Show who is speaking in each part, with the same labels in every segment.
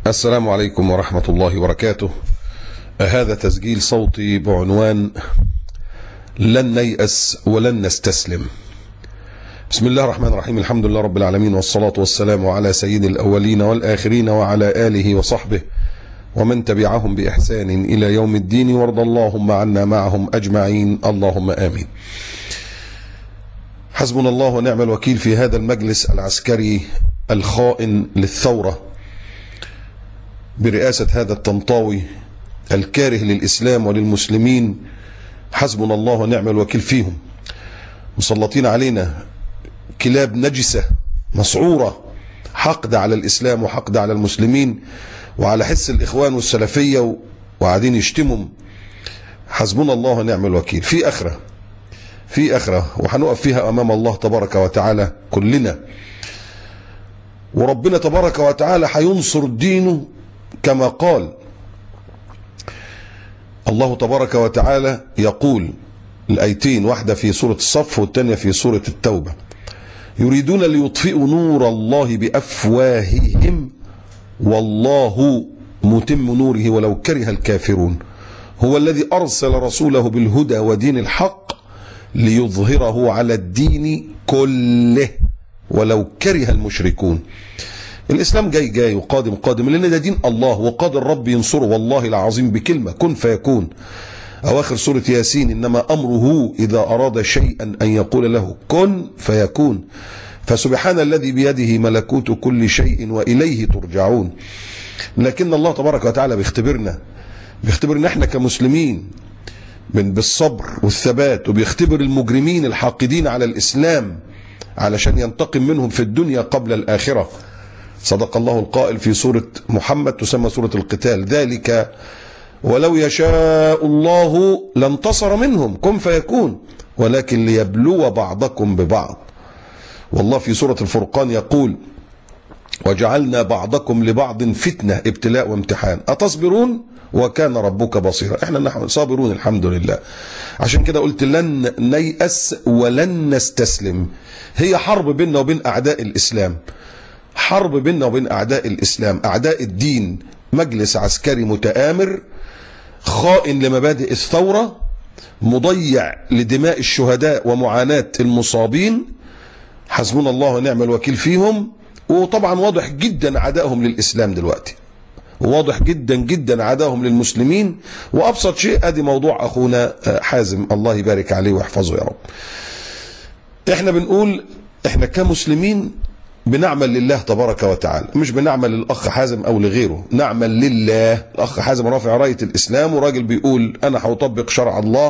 Speaker 1: السلام عليكم ورحمة الله وبركاته. هذا تسجيل صوتي بعنوان لن نيأس ولن نستسلم. بسم الله الرحمن الرحيم، الحمد لله رب العالمين، والصلاة والسلام على سيد الأولين والآخرين وعلى آله وصحبه ومن تبعهم بإحسان إلى يوم الدين، وارض اللهم عنا معهم أجمعين، اللهم آمين. حسبنا الله ونعم الوكيل في هذا المجلس العسكري الخائن للثورة برئاسة هذا الطنطاوي الكاره للإسلام وللمسلمين. حسبنا الله ونعم الوكيل فيهم. مسلطين علينا كلاب نجسة مسعورة، حقد على الإسلام وحقد على المسلمين وعلى حس الإخوان والسلفية، وقاعدين يشتمهم. حسبنا الله ونعم الوكيل. في آخرة وهنقف فيها أمام الله تبارك وتعالى كلنا، وربنا تبارك وتعالى هينصر دينه كما قال الله تبارك وتعالى. يقول الآيتين، واحدة في سورة الصف والثانية في سورة التوبة: يريدون ليطفئوا نور الله بأفواههم والله متم نوره ولو كره الكافرون هو الذي أرسل رسوله بالهدى ودين الحق ليظهره على الدين كله ولو كره المشركون. الإسلام جاي وقادم لأن ده دين الله، وقادر الرب ينصره والله العظيم بكلمة كن فيكون. أواخر سورة ياسين: إنما أمره إذا أراد شيئا أن يقول له كن فيكون. فسبحان الذي بيده ملكوت كل شيء وإليه ترجعون. لكن الله تبارك وتعالى بيختبرنا احنا كمسلمين بالصبر والثبات، وبيختبر المجرمين الحاقدين على الإسلام علشان ينتقم منهم في الدنيا قبل الآخرة. صدق الله القائل في سورة محمد تسمى سورة القتال: ذلك ولو يشاء الله لانتصر منهم كن فيكون ولكن ليبلو بعضكم ببعض. والله في سورة الفرقان يقول: وجعلنا بعضكم لبعض فتنة ابتلاء وامتحان أتصبرون وكان ربك بصيرا. احنا نحن صابرون الحمد لله. عشان كده قلت لن نيأس ولن نستسلم. هي حرب بيننا وبين أعداء الإسلام، حرب بيننا وبين أعداء الإسلام، أعداء الدين. مجلس عسكري متآمر خائن لمبادئ الثورة، مضيع لدماء الشهداء ومعاناة المصابين. حسبنا الله ونعم الوكيل فيهم. وطبعا واضح جدا عدائهم للإسلام دلوقتي، واضح جدا جدا عدائهم للمسلمين. وأبسط شيء ادي موضوع أخونا حازم، الله يبارك عليه ويحفظه يا رب. احنا بنقول احنا كمسلمين بنعمل لله تبارك وتعالى، مش بنعمل للأخ حازم أو لغيره، نعمل لله. الأخ حازم رافع راية الإسلام وراجل بيقول أنا هطبق شرع الله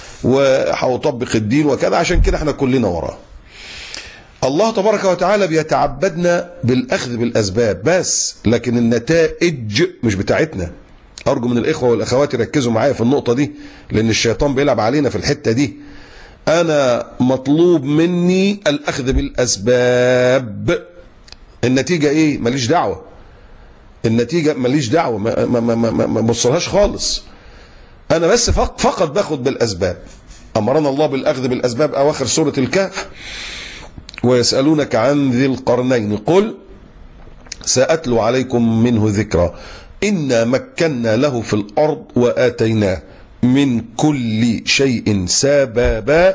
Speaker 1: وهطبق الدين وكذا، عشان كده احنا كلنا وراه. الله تبارك وتعالى بيتعبدنا بالأخذ بالأسباب بس، لكن النتائج مش بتاعتنا. أرجو من الإخوة والأخوات يركزوا معايا في النقطة دي، لأن الشيطان بيلعب علينا في الحتة دي. أنا مطلوب مني الأخذ بالأسباب. النتيجة إيه؟ ماليش دعوة. النتيجة ماليش دعوة، ما بصلهاش خالص. أنا بس فقط باخد بالأسباب. أمرنا الله بالأخذ بالأسباب. أواخر سورة الكهف: ويسألونك عن ذي القرنين قل سأتلو عليكم منه ذكرا إنا مكنا له في الأرض وآتيناه من كل شيء سببا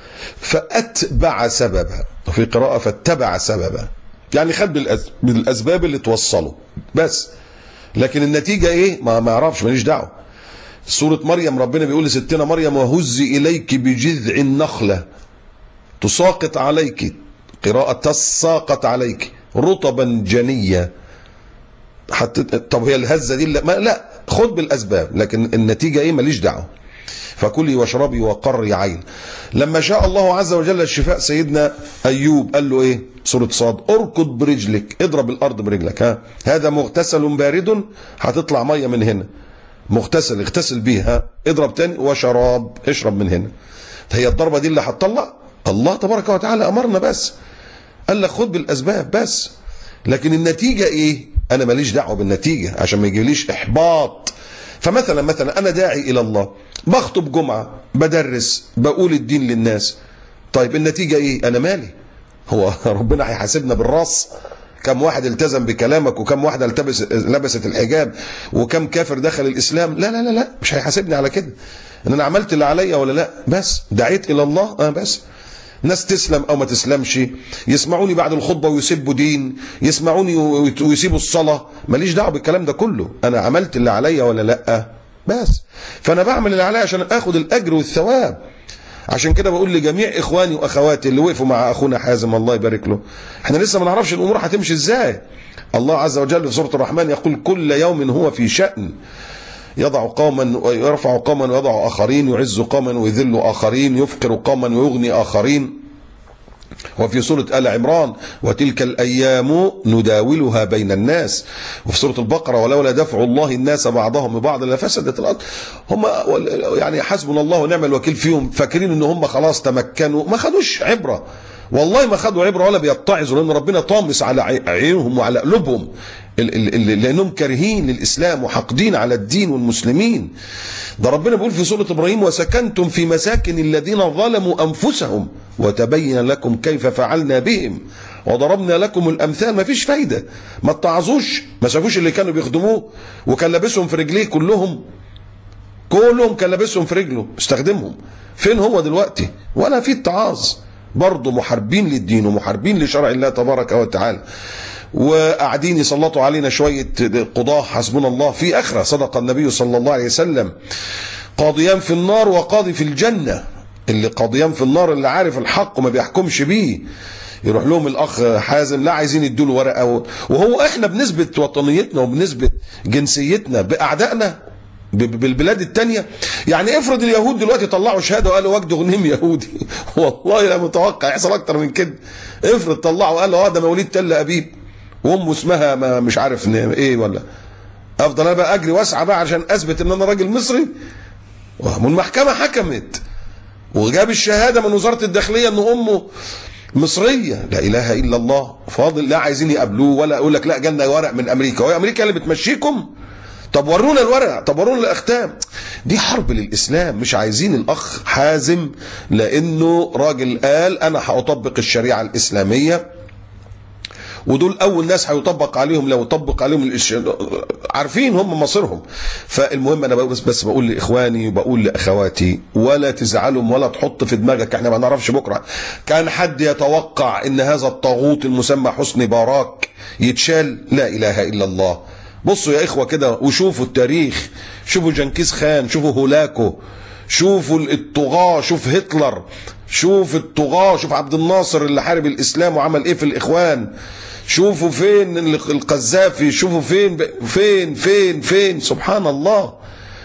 Speaker 1: فأتبع سببا، وفي قراءة فاتبع سببا. يعني خد بالأسباب اللي توصله بس، لكن النتيجة إيه ما يعرفش، ماليش دعوة. سورة مريم ربنا بيقول لستنا مريم: وهزي إليك بجذع النخلة تساقط عليك، قراءة تساقط عليك، رطبا جنيا. طب هي الهزة دي لا خد بالأسباب، لكن النتيجة إيه ماليش دعوة. فكلي واشربي وقري عين. لما شاء الله عز وجل الشفاء سيدنا أيوب قال له إيه؟ سورة صاد: اركض برجلك، اضرب الأرض برجلك. هذا مغتسل بارد، هتطلع مية من هنا، مغتسل اغتسل بيها، اضرب تاني، وشراب اشرب من هنا. هي الضربة دي اللي هتطلع؟ الله تبارك وتعالى أمرنا بس، قال لك خد بالأسباب بس، لكن النتيجة إيه؟ أنا ماليش دعوة بالنتيجة عشان ما يجيليش إحباط. فمثلا أنا داعي إلى الله، بخطب جمعة، بدرس، بقول الدين للناس. طيب النتيجة إيه؟ أنا مالي؟ هو ربنا هيحاسبنا بالراس؟ كم واحد التزم بكلامك، وكم واحدة لبست الحجاب، وكم كافر دخل الإسلام. لا لا لا لا، مش هيحاسبني على كده، ان انا عملت اللي عليا ولا لا، بس دعيت الى الله بس. ناس تسلم او ما تسلمش، يسمعوني بعد الخطبه ويسبوا دين، يسمعوني ويسيبوا الصلاه، ماليش دعوه بالكلام ده كله، انا عملت اللي عليا ولا لا بس. فانا بعمل اللي عليا عشان اخد الاجر والثواب. عشان كده بقول لجميع اخواني واخواتي اللي وقفوا مع اخونا حازم الله يبارك له، احنا لسه ما نعرفش الامور هتمشي ازاي. الله عز وجل في سوره الرحمن يقول كل يوم هو في شأن، يضع قوما ويرفع قوما ويضع آخرين، يعز قوما ويذل آخرين، يفقر قوما ويغني آخرين. وفي سورة آل عمران وتلك الأيام نداولها بين الناس. وفي سورة البقرة ولولا دفع الله الناس بعضهم ببعض لفسدت الأرض. هم يعني حسبنا الله ونعم الوكيل فيهم، فاكرين ان هم خلاص تمكنوا، ما خدوش عبرة، والله ما خدوا عبرة ولا بيتعظوا، لأن ربنا طامس على عينهم وعلى قلوبهم، لأنهم كارهين للإسلام وحاقدين على الدين والمسلمين. ده ربنا بيقول في سورة إبراهيم وسكنتم في مساكن الذين ظلموا أنفسهم وتبين لكم كيف فعلنا بهم وضربنا لكم الأمثال. ما فيش فايدة، ما اتعظوش، ما شافوش اللي كانوا بيخدموه وكان لابسهم في رجليه، كلهم كان لابسهم في رجله استخدمهم. فين هو دلوقتي؟ ولا في اتعاظ، برضه محاربين للدين ومحاربين لشرع الله تبارك وتعالى، وقاعدين يسلطوا علينا شوية قضاة حسبنا الله في آخرة. صدق النبي صلى الله عليه وسلم قاضيان في النار وقاضي في الجنة. اللي قاضيان في النار اللي عارف الحق وما بيحكمش بيه، يروح لهم الأخ حازم لا عايزين يدوا له ورقة، وهو احنا بنسبة وطنيتنا وبنسبة جنسيتنا بأعدائنا بالبلاد التانية. يعني افرض اليهود دلوقتي طلعوا شهاده وقالوا وجد غنيم يهودي والله لا متوقع يحصل اكتر من كده. افرض طلعوا قالوا ده مواليد تل ابيب وامه اسمها ما مش عارف ايه، ولا افضل انا بقى اجري واسعى بقى عشان اثبت ان انا راجل مصري، والمحكمه حكمت وجاب الشهاده من وزاره الداخليه ان امه مصريه. لا اله الا الله. فاضل لا عايزين يقابلوه ولا يقول لك لا جالنا ورق من امريكا، وهي امريكا اللي بتمشيكم؟ طب ورونا الورق، طب ورونا الاختام. دي حرب للاسلام. مش عايزين الاخ حازم لانه راجل قال انا هأطبق الشريعه الاسلاميه، ودول اول ناس هيطبق عليهم، لو طبق عليهم عارفين هم مصيرهم. فالمهم انا بس بقول لاخواني وبقول لاخواتي ولا تزعلوا ولا تحط في دماغك احنا ما نعرفش بكره. كان حد يتوقع ان هذا الطاغوت المسمى حسني مبارك يتشال؟ لا اله الا الله. بصوا يا اخوه كده وشوفوا التاريخ، شوفوا جنكيز خان، شوفوا هولاكو، شوفوا الطغاة، شوف هتلر، شوف الطغاة، شوف عبد الناصر اللي حارب الاسلام وعمل ايه في الاخوان، شوفوا فين القذافي، شوفوا فين سبحان الله.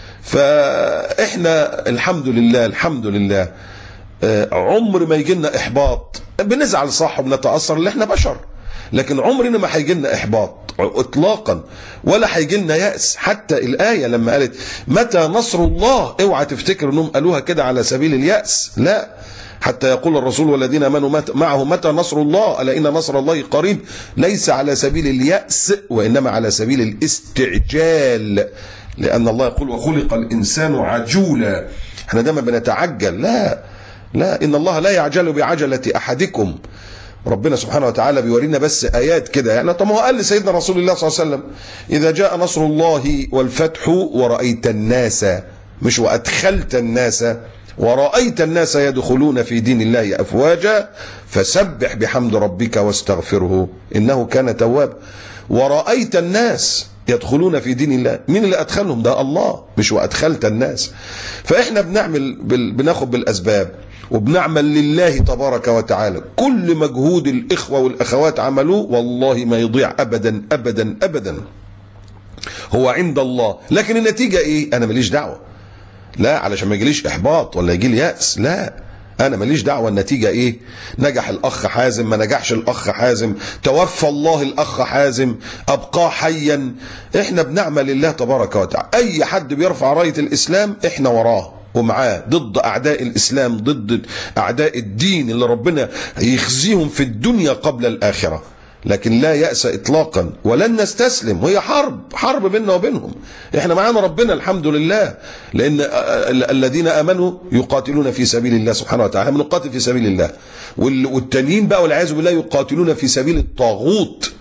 Speaker 1: فاحنا الحمد لله الحمد لله عمر ما يجي لنا احباط. بنزعل صح وبنتاثر اللي احنا بشر، لكن عمرنا ما هيجي لنا احباط اطلاقا ولا هيجي لنا يأس. حتى الآية لما قالت متى نصر الله، اوعى تفتكر انهم قالوها كده على سبيل اليأس، لا، حتى يقول الرسول والذين امنوا معه متى نصر الله الا ان نصر الله قريب، ليس على سبيل اليأس وانما على سبيل الاستعجال، لان الله يقول وخلق الانسان عجولا. احنا دايما بنتعجل، لا ان الله لا يعجل بعجلة احدكم. ربنا سبحانه وتعالى بيورينا بس آيات كده يعني. طب ما هو قال لسيدنا رسول الله صلى الله عليه وسلم إذا جاء نصر الله والفتح ورأيت الناس، مش وأدخلت الناس، ورأيت الناس يدخلون في دين الله أفواجا فسبح بحمد ربك واستغفره إنه كان توابا. ورأيت الناس يدخلون في دين الله، مين اللي أدخلهم؟ ده الله، مش وأدخلت الناس. فإحنا بناخد بالأسباب وبنعمل لله تبارك وتعالى. كل مجهود الإخوة والأخوات عملوه والله ما يضيع أبدا أبدا أبدا، هو عند الله. لكن النتيجة إيه؟ أنا ماليش دعوة، لا علشان ما يجيليش إحباط ولا يجيلي يأس، لا أنا ماليش دعوة. النتيجة إيه؟ نجح الأخ حازم، ما نجحش الأخ حازم، توفى الله الأخ حازم، أبقاه حيا. إحنا بنعمل لله تبارك وتعالى. أي حد بيرفع راية الإسلام إحنا وراه ومعاه، ضد أعداء الإسلام، ضد أعداء الدين اللي ربنا يخزيهم في الدنيا قبل الآخرة. لكن لا يأس إطلاقا ولن نستسلم، وهي حرب بيننا وبينهم. احنا معانا ربنا الحمد لله، لأن الذين آمنوا يقاتلون في سبيل الله سبحانه وتعالى، بنقاتل في سبيل الله، والتانيين بقى والعياذ بالله يقاتلون في سبيل الطاغوت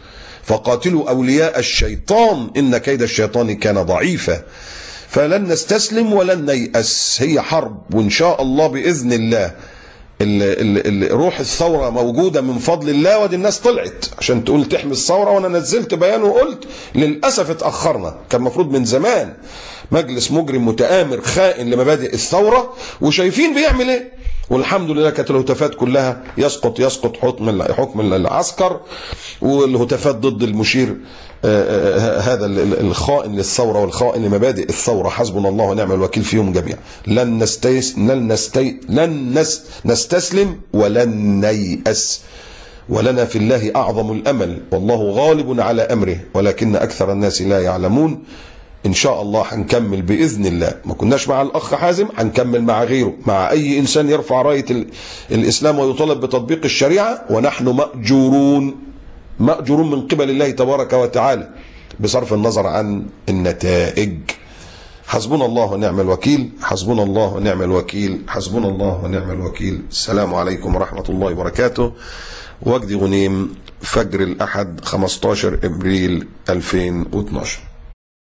Speaker 1: فقاتلوا أولياء الشيطان إن كيد الشيطان كان ضعيفا. فلن نستسلم ولن نيأس، هي حرب، وإن شاء الله بإذن الله روح الثورة موجودة من فضل الله. ودي الناس طلعت عشان تقول تحمي الثورة، وانا نزلت بيان وقلت للأسف اتأخرنا، كان المفروض من زمان. مجلس مجرم متآمر خائن لمبادئ الثورة، وشايفين بيعمل ايه. والحمد لله كانت الهتافات كلها يسقط حكم العسكر، والهتافات ضد المشير هذا الخائن للثورة والخائن لمبادئ الثورة. حسبنا الله ونعم الوكيل فيهم جميعا. لن نستسلم ولن نيأس، ولنا في الله أعظم الأمل، والله غالب على أمره ولكن أكثر الناس لا يعلمون. إن شاء الله هنكمل بإذن الله. ما كناش مع الأخ حازم، هنكمل مع غيره، مع أي إنسان يرفع راية الإسلام ويطالب بتطبيق الشريعة. ونحن مأجورون من قبل الله تبارك وتعالى بصرف النظر عن النتائج. حسبنا الله ونعم الوكيل، حسبنا الله ونعم الوكيل، حسبنا الله ونعم الوكيل. السلام عليكم ورحمة الله وبركاته. وجدي غنيم، فجر الأحد 15 إبريل 2012.